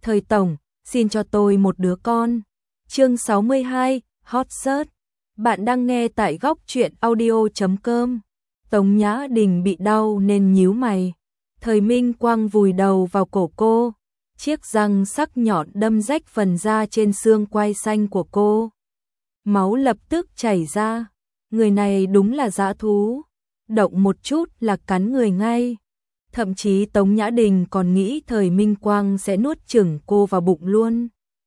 Thời tổng, xin cho tôi một đứa con. Chương 62, Hot Search. Bạn đang nghe tại góc truyện audio.com. Tống Nhã Đình bị đau nên nhíu mày. Thời Minh Quang vùi đầu vào cổ cô. Chiếc răng sắc nhọn đâm rách phần da trên xương quai xanh của cô. Máu lập tức chảy ra. Người này đúng là dã thú. Động một chút là cắn người ngay. Thậm chí Tống Nhã Đình còn nghĩ Thời Minh Quang sẽ nuốt chửng cô vào bụng luôn.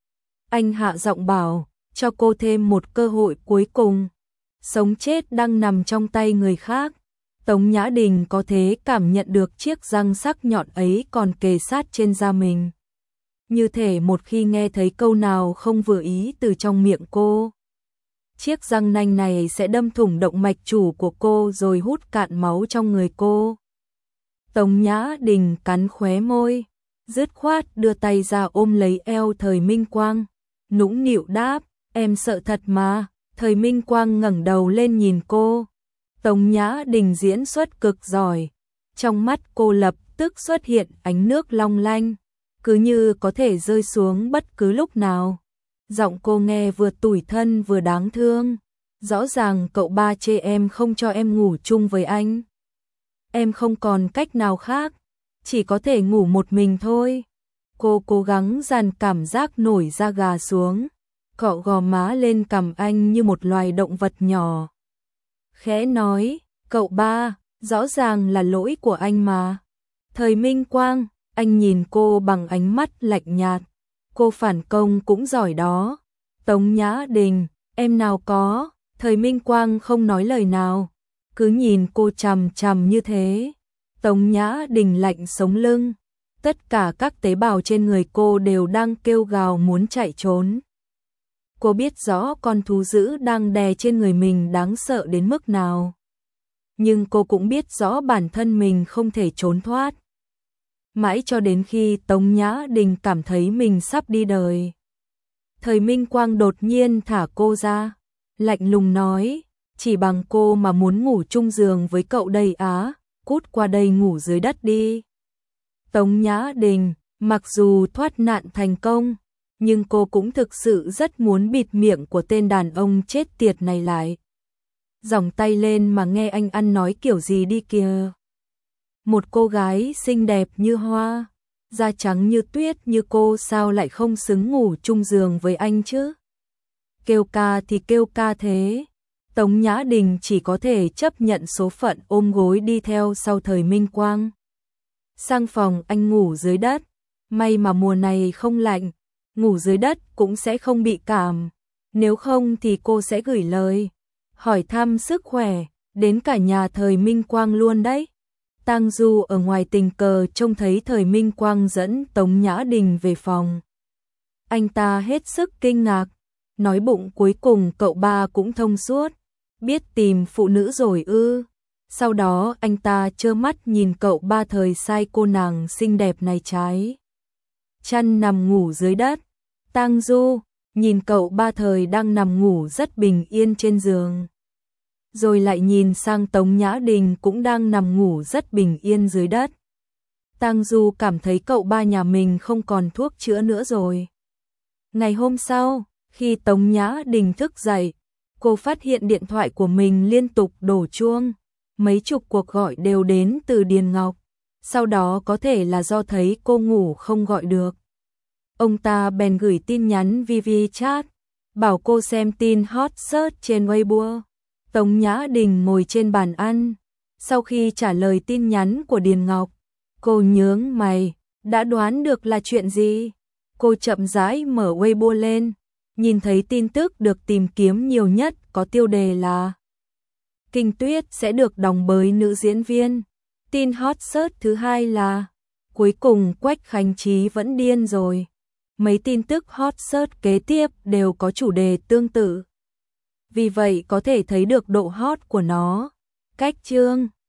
Anh hạ giọng bảo, cho cô thêm một cơ hội cuối cùng. Sống chết đang nằm trong tay người khác. Tống Nhã Đình có thể cảm nhận được chiếc răng sắc nhọn ấy còn kề sát trên da mình. Như thể một khi nghe thấy câu nào không vừa ý từ trong miệng cô, chiếc răng nanh này sẽ đâm thủng động mạch chủ của cô rồi hút cạn máu trong người cô. Tống Nhã Đình cắn khóe môi, dứt khoát đưa tay ra ôm lấy eo Thời Minh Quang, nũng nịu đáp, em sợ thật mà. Thời Minh Quang ngẩng đầu lên nhìn cô. Tống Nhã Đình diễn xuất cực giỏi, trong mắt cô lập tức xuất hiện ánh nước long lanh, cứ như có thể rơi xuống bất cứ lúc nào. Giọng cô nghe vừa tủi thân vừa đáng thương. Rõ ràng cậu ba chê em không cho em ngủ chung với anh. Em không còn cách nào khác, chỉ có thể ngủ một mình thôi. Cô cố gắng dàn cảm giác nổi da gà xuống, cọ gò má lên cằm anh như một loài động vật nhỏ. Khẽ nói, cậu ba, rõ ràng là lỗi của anh mà. Thời Minh Quang, anh nhìn cô bằng ánh mắt lạnh nhạt. Cô phản công cũng giỏi đó. Tống Nhã Đình, em nào có. Thời Minh Quang không nói lời nào, cứ nhìn cô chằm chằm như thế. Tống Nhã Đình lạnh sống lưng. Tất cả các tế bào trên người cô đều đang kêu gào muốn chạy trốn. Cô biết rõ con thú dữ đang đè trên người mình đáng sợ đến mức nào. Nhưng cô cũng biết rõ bản thân mình không thể trốn thoát. Mãi cho đến khi Tống Nhã Đình cảm thấy mình sắp đi đời, Thời Minh Quang đột nhiên thả cô ra, lạnh lùng nói, chỉ bằng cô mà muốn ngủ chung giường với cậu đây á, cút qua đây ngủ dưới đất đi. Tống Nhã Đình, mặc dù thoát nạn thành công, nhưng cô cũng thực sự rất muốn bịt miệng của tên đàn ông chết tiệt này lại. Giỏng tay lên mà nghe anh ăn nói kiểu gì đi kìa. Một cô gái xinh đẹp như hoa, da trắng như tuyết như cô sao lại không xứng ngủ chung giường với anh chứ? Kêu ca thì kêu ca thế. Tống Nhã Đình chỉ có thể chấp nhận số phận ôm gối đi theo sau Thời Minh Quang. Sang phòng anh ngủ dưới đất, may mà mùa này không lạnh, ngủ dưới đất cũng sẽ không bị cảm. Nếu không thì cô sẽ gửi lời hỏi thăm sức khỏe đến cả nhà Thời Minh Quang luôn đấy. Tang Du ở ngoài tình cờ trông thấy Thời Minh Quang dẫn Tống Nhã Đình về phòng. Anh ta hết sức kinh ngạc, nói bụng cuối cùng cậu ba cũng thông suốt, biết tìm phụ nữ rồi ư. Sau đó anh ta trơ mắt nhìn cậu ba Thời sai cô nàng xinh đẹp này trái chăn nằm ngủ dưới đất. Tang Du nhìn cậu ba Thời đang nằm ngủ rất bình yên trên giường, rồi lại nhìn sang Tống Nhã Đình cũng đang nằm ngủ rất bình yên dưới đất. Tang Du cảm thấy cậu ba nhà mình không còn thuốc chữa nữa rồi. Ngày hôm sau, khi Tống Nhã Đình thức dậy, cô phát hiện điện thoại của mình liên tục đổ chuông. Mấy chục cuộc gọi đều đến từ Điền Ngọc. Sau đó có thể là do thấy cô ngủ không gọi được, ông ta bèn gửi tin nhắn VV-chat, bảo cô xem tin hot search trên Weibo. Tống Nhã Đình ngồi trên bàn ăn. Sau khi trả lời tin nhắn của Điền Ngọc, cô nhướng mày, đã đoán được là chuyện gì. Cô chậm rãi mở Weibo lên, nhìn thấy tin tức được tìm kiếm nhiều nhất có tiêu đề là Kinh Tuyết sẽ được đóng bởi nữ diễn viên. Tin hot search thứ hai là cuối cùng Quách Khánh Trí vẫn điên rồi. Mấy tin tức hot search kế tiếp đều có chủ đề tương tự, vì vậy có thể thấy được độ hot của nó. Cách chương